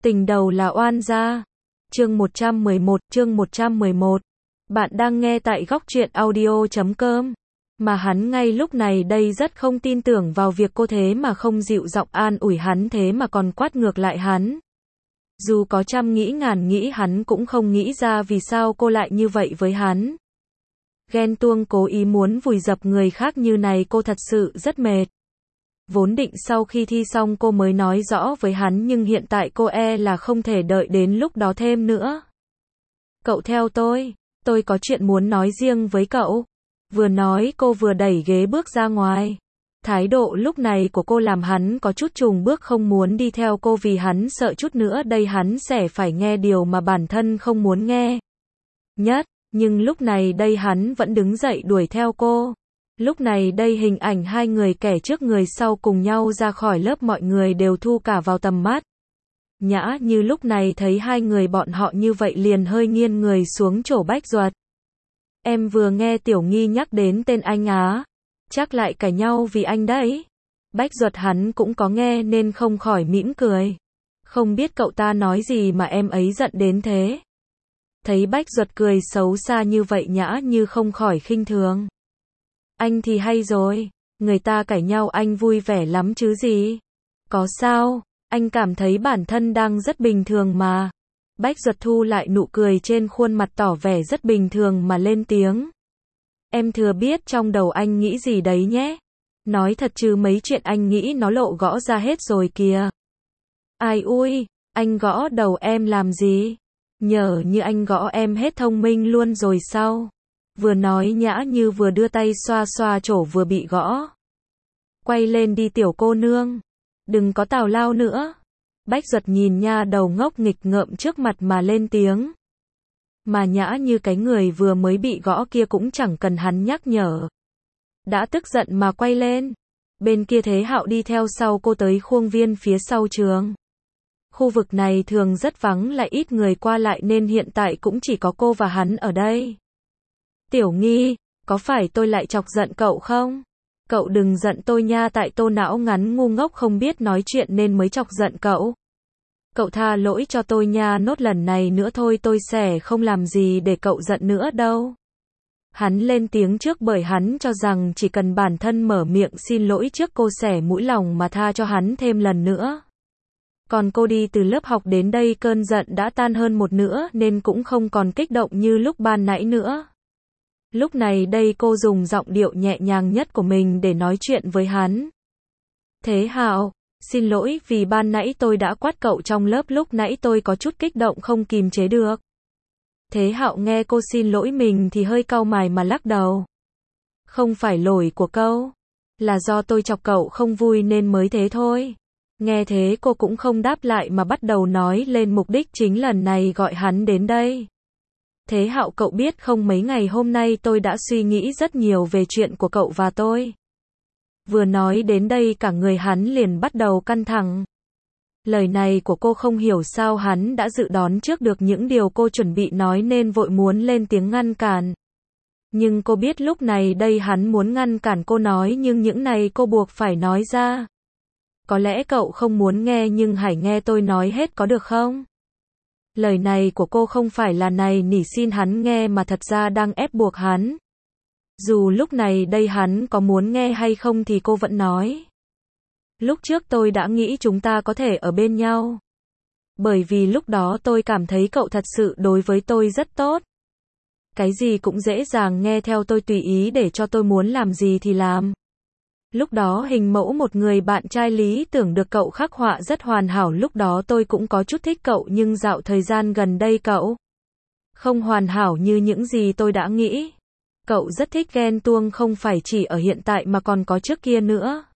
Tình đầu là oan gia. Chương 111. Bạn đang nghe tại góc truyện audio.com. Mà hắn ngay lúc này đây rất không tin tưởng vào việc cô thế mà không dịu giọng an ủi hắn, thế mà còn quát ngược lại hắn. Dù có trăm nghĩ ngàn nghĩ hắn cũng không nghĩ ra vì sao cô lại như vậy với hắn. Ghen tuông cố ý muốn vùi dập người khác như này cô thật sự rất mệt. Vốn định sau khi thi xong cô mới nói rõ với hắn, nhưng hiện tại cô là không thể đợi đến lúc đó thêm nữa. Cậu theo tôi có chuyện muốn nói riêng với cậu. Vừa nói cô vừa đẩy ghế bước ra ngoài. Thái độ lúc này của cô làm hắn có chút chùn bước không muốn đi theo cô vì hắn sợ chút nữa đây hắn sẽ phải nghe điều mà bản thân không muốn nghe nhất, nhưng lúc này đây hắn vẫn đứng dậy đuổi theo cô. Lúc này đây hình ảnh hai người kẻ trước người sau cùng nhau ra khỏi lớp mọi người đều thu cả vào tầm mắt. Nhã Như lúc này thấy hai người bọn họ như vậy liền hơi nghiêng người xuống chỗ Bách Duật. Em vừa nghe Tiểu Nghi nhắc đến tên anh á. Chắc lại cãi nhau vì anh đấy. Bách Duật hắn cũng có nghe nên không khỏi mỉm cười. Không biết cậu ta nói gì mà em ấy giận đến thế. Thấy Bách Duật cười xấu xa như vậy Nhã Như không khỏi khinh thường. Anh thì hay rồi, người ta cãi nhau anh vui vẻ lắm chứ gì. Có sao, anh cảm thấy bản thân đang rất bình thường mà. Bách Duật thu lại nụ cười trên khuôn mặt tỏ vẻ rất bình thường mà lên tiếng. Em thừa biết trong đầu anh nghĩ gì đấy nhé. Nói thật chứ mấy chuyện anh nghĩ nó lộ gõ ra hết rồi kìa. Ai ui, anh gõ đầu em làm gì? Nhờ như anh gõ em hết thông minh luôn rồi sao? Vừa nói Nhã Như vừa đưa tay xoa xoa chỗ vừa bị gõ. Quay lên đi tiểu cô nương. Đừng có tào lao nữa. Bách Duật nhìn nha đầu ngốc nghịch ngợm trước mặt mà lên tiếng. Mà Nhã Như cái người vừa mới bị gõ kia cũng chẳng cần hắn nhắc nhở. Đã tức giận mà quay lên. Bên kia Thế Hạo đi theo sau cô tới khuôn viên phía sau trường. Khu vực này thường rất vắng lại ít người qua lại nên hiện tại cũng chỉ có cô và hắn ở đây. Tiểu Nghi, có phải tôi lại chọc giận cậu không? Cậu đừng giận tôi nha, tại tôi não ngắn ngu ngốc không biết nói chuyện nên mới chọc giận cậu. Cậu tha lỗi cho tôi nha, nốt lần này nữa thôi tôi sẽ không làm gì để cậu giận nữa đâu. Hắn lên tiếng trước bởi hắn cho rằng chỉ cần bản thân mở miệng xin lỗi trước cô sẽ mũi lòng mà tha cho hắn thêm lần nữa. Còn cô đi từ lớp học đến đây cơn giận đã tan hơn một nửa nên cũng không còn kích động như lúc ban nãy nữa. Lúc này đây cô dùng giọng điệu nhẹ nhàng nhất của mình để nói chuyện với hắn. Thế Hạo, xin lỗi vì ban nãy tôi đã quát cậu trong lớp, lúc nãy tôi có chút kích động không kìm chế được. Thế Hạo nghe cô xin lỗi mình thì hơi cau mày mà lắc đầu. Không phải lỗi của cậu, là do tôi chọc cậu không vui nên mới thế thôi. Nghe thế cô cũng không đáp lại mà bắt đầu nói lên mục đích chính lần này gọi hắn đến đây. Thế Hạo, cậu biết không, mấy ngày hôm nay tôi đã suy nghĩ rất nhiều về chuyện của cậu và tôi. Vừa nói đến đây cả người hắn liền bắt đầu căng thẳng. Lời này của cô không hiểu sao hắn đã dự đoán trước được những điều cô chuẩn bị nói nên vội muốn lên tiếng ngăn cản. Nhưng cô biết lúc này đây hắn muốn ngăn cản cô nói nhưng những này cô buộc phải nói ra. Có lẽ cậu không muốn nghe nhưng hãy nghe tôi nói hết có được không? Lời này của cô không phải là này nỉ xin hắn nghe mà thật ra đang ép buộc hắn. Dù lúc này đây hắn có muốn nghe hay không thì cô vẫn nói. Lúc trước tôi đã nghĩ chúng ta có thể ở bên nhau. Bởi vì lúc đó tôi cảm thấy cậu thật sự đối với tôi rất tốt. Cái gì cũng dễ dàng nghe theo tôi tùy ý để cho tôi muốn làm gì thì làm. Lúc đó hình mẫu một người bạn trai lý tưởng được cậu khắc họa rất hoàn hảo, lúc đó tôi cũng có chút thích cậu nhưng dạo thời gian gần đây cậu không hoàn hảo như những gì tôi đã nghĩ. Cậu rất thích ghen tuông không phải chỉ ở hiện tại mà còn có trước kia nữa.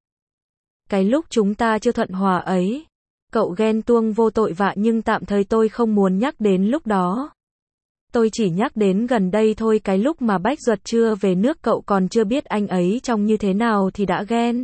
Cái lúc chúng ta chưa thuận hòa ấy, cậu ghen tuông vô tội vạ nhưng tạm thời tôi không muốn nhắc đến lúc đó. Tôi chỉ nhắc đến gần đây thôi, cái lúc mà Bách Duật chưa về nước cậu còn chưa biết anh ấy trông như thế nào thì đã ghen.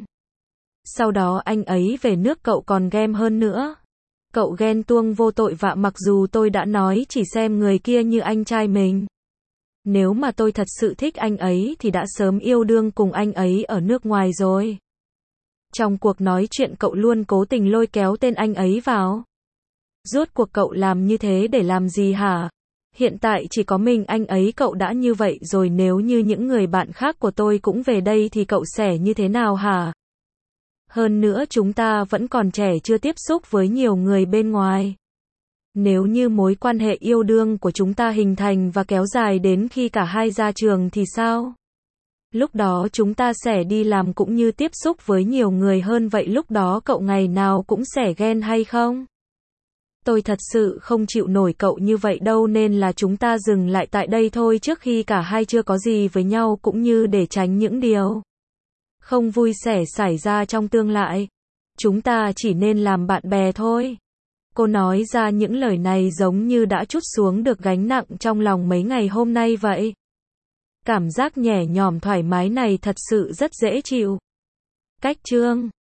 Sau đó anh ấy về nước cậu còn ghen hơn nữa. Cậu ghen tuông vô tội vạ mặc dù tôi đã nói chỉ xem người kia như anh trai mình. Nếu mà tôi thật sự thích anh ấy thì đã sớm yêu đương cùng anh ấy ở nước ngoài rồi. Trong cuộc nói chuyện cậu luôn cố tình lôi kéo tên anh ấy vào. Rốt cuộc cậu làm như thế để làm gì hả? Hiện tại chỉ có mình anh ấy cậu đã như vậy rồi nếu như những người bạn khác của tôi cũng về đây thì cậu sẽ như thế nào hả? Hơn nữa chúng ta vẫn còn trẻ chưa tiếp xúc với nhiều người bên ngoài. Nếu như mối quan hệ yêu đương của chúng ta hình thành và kéo dài đến khi cả hai ra trường thì sao? Lúc đó chúng ta sẽ đi làm cũng như tiếp xúc với nhiều người hơn vậy lúc đó cậu ngày nào cũng sẽ ghen hay không? Tôi thật sự không chịu nổi cậu như vậy đâu nên là chúng ta dừng lại tại đây thôi trước khi cả hai chưa có gì với nhau cũng như để tránh những điều không vui sẽ xảy ra trong tương lai. Chúng ta chỉ nên làm bạn bè thôi. Cô nói ra những lời này giống như đã trút xuống được gánh nặng trong lòng mấy ngày hôm nay vậy. Cảm giác nhẹ nhõm thoải mái này thật sự rất dễ chịu. Cách chương